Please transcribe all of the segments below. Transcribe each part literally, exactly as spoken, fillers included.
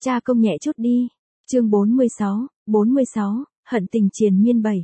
Cha công nhẹ chút đi. Chương bốn mươi sáu, bốn mươi sáu, hận tình triền miên bảy.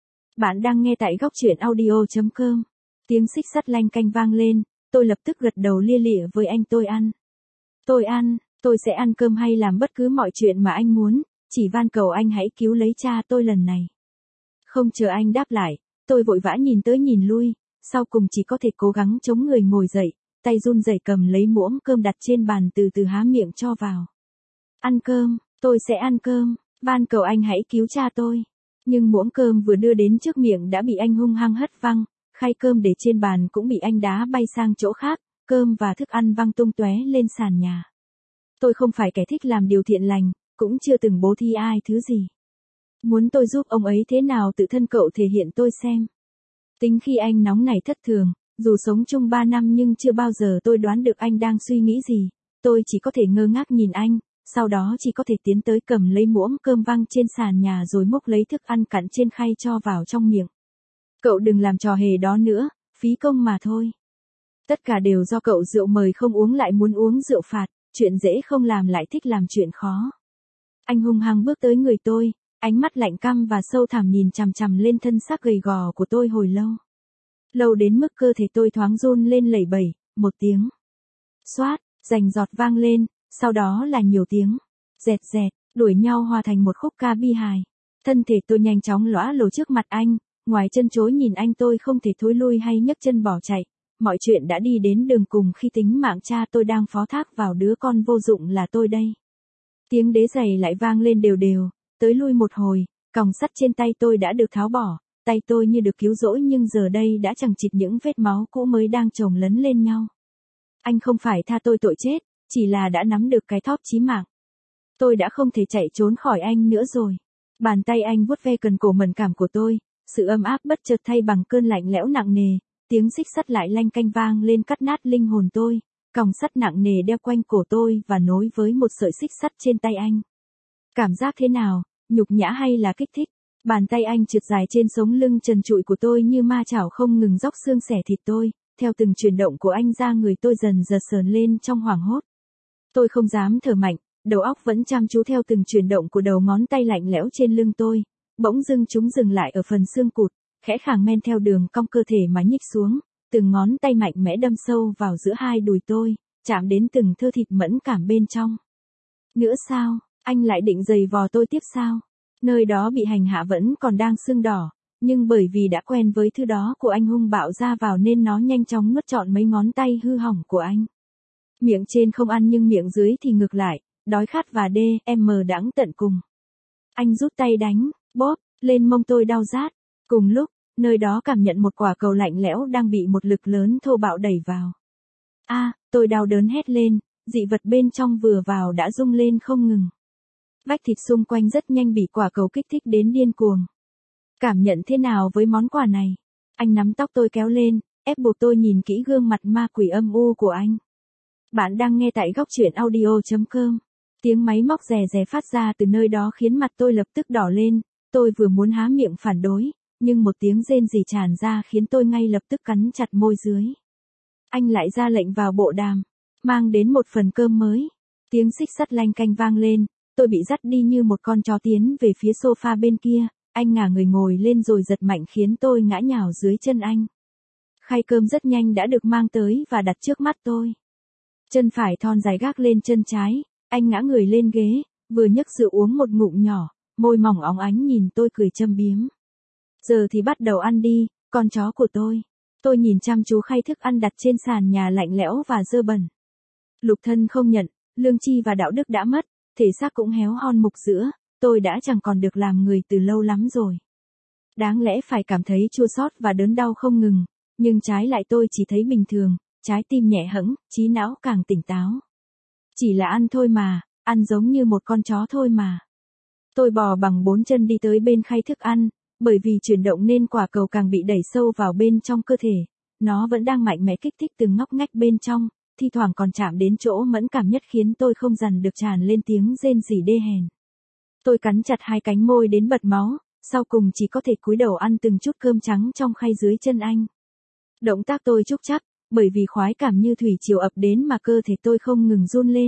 Bạn đang nghe tại góc truyện audio chấm com. Tiếng xích sắt lanh canh vang lên, tôi lập tức gật đầu lia lịa với anh. Tôi ăn. Tôi ăn, tôi sẽ ăn cơm hay làm bất cứ mọi chuyện mà anh muốn, chỉ van cầu anh hãy cứu lấy cha tôi lần này. Không chờ anh đáp lại, tôi vội vã nhìn tới nhìn lui, sau cùng chỉ có thể cố gắng chống người ngồi dậy, tay run rẩy cầm lấy muỗng cơm đặt trên bàn từ từ há miệng cho vào. Ăn cơm, tôi sẽ ăn cơm, van cầu anh hãy cứu cha tôi. Nhưng muỗng cơm vừa đưa đến trước miệng đã bị anh hung hăng hất văng, khay cơm để trên bàn cũng bị anh đá bay sang chỗ khác, cơm và thức ăn văng tung tóe lên sàn nhà. Tôi không phải kẻ thích làm điều thiện lành, cũng chưa từng bố thí ai thứ gì. Muốn tôi giúp ông ấy thế nào tự thân cậu thể hiện tôi xem. Tính khi anh nóng này thất thường, dù sống chung ba năm nhưng chưa bao giờ tôi đoán được anh đang suy nghĩ gì, tôi chỉ có thể ngơ ngác nhìn anh. Sau đó chỉ có thể tiến tới cầm lấy muỗng cơm văng trên sàn nhà rồi múc lấy thức ăn cặn trên khay cho vào trong miệng. Cậu đừng làm trò hề đó nữa, phí công mà thôi. Tất cả đều do cậu rượu mời không uống lại muốn uống rượu phạt, chuyện dễ không làm lại thích làm chuyện khó. Anh hung hăng bước tới người tôi, ánh mắt lạnh căm và sâu thẳm nhìn chằm chằm lên thân xác gầy gò của tôi hồi lâu. Lâu đến mức cơ thể tôi thoáng run lên lẩy bẩy, một tiếng. Xoát, rành giọt vang lên. Sau đó là nhiều tiếng, dẹt dẹt, đuổi nhau hòa thành một khúc ca bi hài. Thân thể tôi nhanh chóng lõa lồ trước mặt anh, ngoài chân chối nhìn anh tôi không thể thối lui hay nhấc chân bỏ chạy. Mọi chuyện đã đi đến đường cùng khi tính mạng cha tôi đang phó thác vào đứa con vô dụng là tôi đây. Tiếng đế giày lại vang lên đều đều, tới lui một hồi, còng sắt trên tay tôi đã được tháo bỏ, tay tôi như được cứu rỗi nhưng giờ đây đã chẳng chịt những vết máu cũ mới đang chồng lấn lên nhau. Anh không phải tha tôi tội chết, chỉ là đã nắm được cái thóp chí mạng. Tôi đã không thể chạy trốn khỏi anh nữa rồi. Bàn tay anh vuốt ve cần cổ mẫn cảm của tôi, sự ấm áp bất chợt thay bằng cơn lạnh lẽo nặng nề, tiếng xích sắt lại lanh canh vang lên cắt nát linh hồn tôi, còng sắt nặng nề đeo quanh cổ tôi và nối với một sợi xích sắt trên tay anh. Cảm giác thế nào, nhục nhã hay là kích thích? Bàn tay anh trượt dài trên sống lưng trần trụi của tôi như ma chảo không ngừng róc xương xẻ thịt tôi, theo từng chuyển động của anh ra người tôi dần dần sờn lên trong hoảng hốt. Tôi không dám thở mạnh, đầu óc vẫn chăm chú theo từng chuyển động của đầu ngón tay lạnh lẽo trên lưng tôi, bỗng dưng chúng dừng lại ở phần xương cụt, khẽ khàng men theo đường cong cơ thể mà nhích xuống, từng ngón tay mạnh mẽ đâm sâu vào giữa hai đùi tôi, chạm đến từng thơ thịt mẫn cảm bên trong. Nữa sao, anh lại định giày vò tôi tiếp sao? Nơi đó bị hành hạ vẫn còn đang sưng đỏ, nhưng bởi vì đã quen với thứ đó của anh hung bạo ra vào nên nó nhanh chóng nuốt trọn mấy ngón tay hư hỏng của anh. Miệng trên không ăn nhưng miệng dưới thì ngược lại, đói khát và đê, em mờ đắng tận cùng. Anh rút tay đánh, bóp, lên mông tôi đau rát. Cùng lúc, nơi đó cảm nhận một quả cầu lạnh lẽo đang bị một lực lớn thô bạo đẩy vào. A, à, tôi đau đớn hét lên, dị vật bên trong vừa vào đã rung lên không ngừng. Vách thịt xung quanh rất nhanh bị quả cầu kích thích đến điên cuồng. Cảm nhận thế nào với món quà này? Anh nắm tóc tôi kéo lên, ép buộc tôi nhìn kỹ gương mặt ma quỷ âm u của anh. Bạn đang nghe tại góc truyện audio chấm com. Tiếng máy móc rè rè phát ra từ nơi đó khiến mặt tôi lập tức đỏ lên, tôi vừa muốn há miệng phản đối, nhưng một tiếng rên rỉ tràn ra khiến tôi ngay lập tức cắn chặt môi dưới. Anh lại ra lệnh vào bộ đàm, mang đến một phần cơm mới. Tiếng xích sắt lanh canh vang lên, tôi bị dắt đi như một con chó tiến về phía sofa bên kia, anh ngả người ngồi lên rồi giật mạnh khiến tôi ngã nhào dưới chân anh. Khay cơm rất nhanh đã được mang tới và đặt trước mắt tôi. Chân phải thon dài gác lên chân trái, anh ngã người lên ghế, vừa nhấc rượu uống một ngụm nhỏ, môi mỏng óng ánh nhìn tôi cười châm biếm. Giờ thì bắt đầu ăn đi, con chó của tôi. Tôi nhìn chăm chú khay thức ăn đặt trên sàn nhà lạnh lẽo và dơ bẩn. Lục thân không nhận, lương tri và đạo đức đã mất, thể xác cũng héo hon mục giữa, tôi đã chẳng còn được làm người từ lâu lắm rồi. Đáng lẽ phải cảm thấy chua xót và đớn đau không ngừng, nhưng trái lại tôi chỉ thấy bình thường. Trái tim nhẹ hẫng, trí não càng tỉnh táo. Chỉ là ăn thôi mà, ăn giống như một con chó thôi mà. Tôi bò bằng bốn chân đi tới bên khay thức ăn, bởi vì chuyển động nên quả cầu càng bị đẩy sâu vào bên trong cơ thể. Nó vẫn đang mạnh mẽ kích thích từng ngóc ngách bên trong, thi thoảng còn chạm đến chỗ mẫn cảm nhất khiến tôi không dằn được tràn lên tiếng rên rỉ đê hèn. Tôi cắn chặt hai cánh môi đến bật máu, sau cùng chỉ có thể cúi đầu ăn từng chút cơm trắng trong khay dưới chân anh. Động tác tôi trúc chắc, bởi vì khoái cảm như thủy triều ập đến mà cơ thể tôi không ngừng run lên,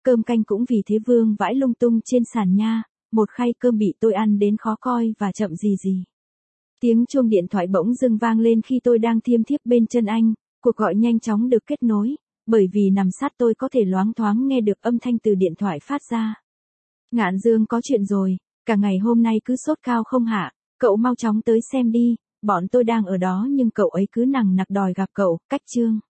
cơm canh cũng vì thế vương vãi lung tung trên sàn nha, một khay cơm bị tôi ăn đến khó coi và chậm gì gì. Tiếng chuông điện thoại bỗng dưng vang lên khi tôi đang thiêm thiếp bên chân anh, cuộc gọi nhanh chóng được kết nối, bởi vì nằm sát tôi có thể loáng thoáng nghe được âm thanh từ điện thoại phát ra. Ngạn Dương có chuyện rồi, cả ngày hôm nay cứ sốt cao không hạ, cậu mau chóng tới xem đi, bọn tôi đang ở đó nhưng cậu ấy cứ nằng nặc đòi gặp cậu, cách Trương.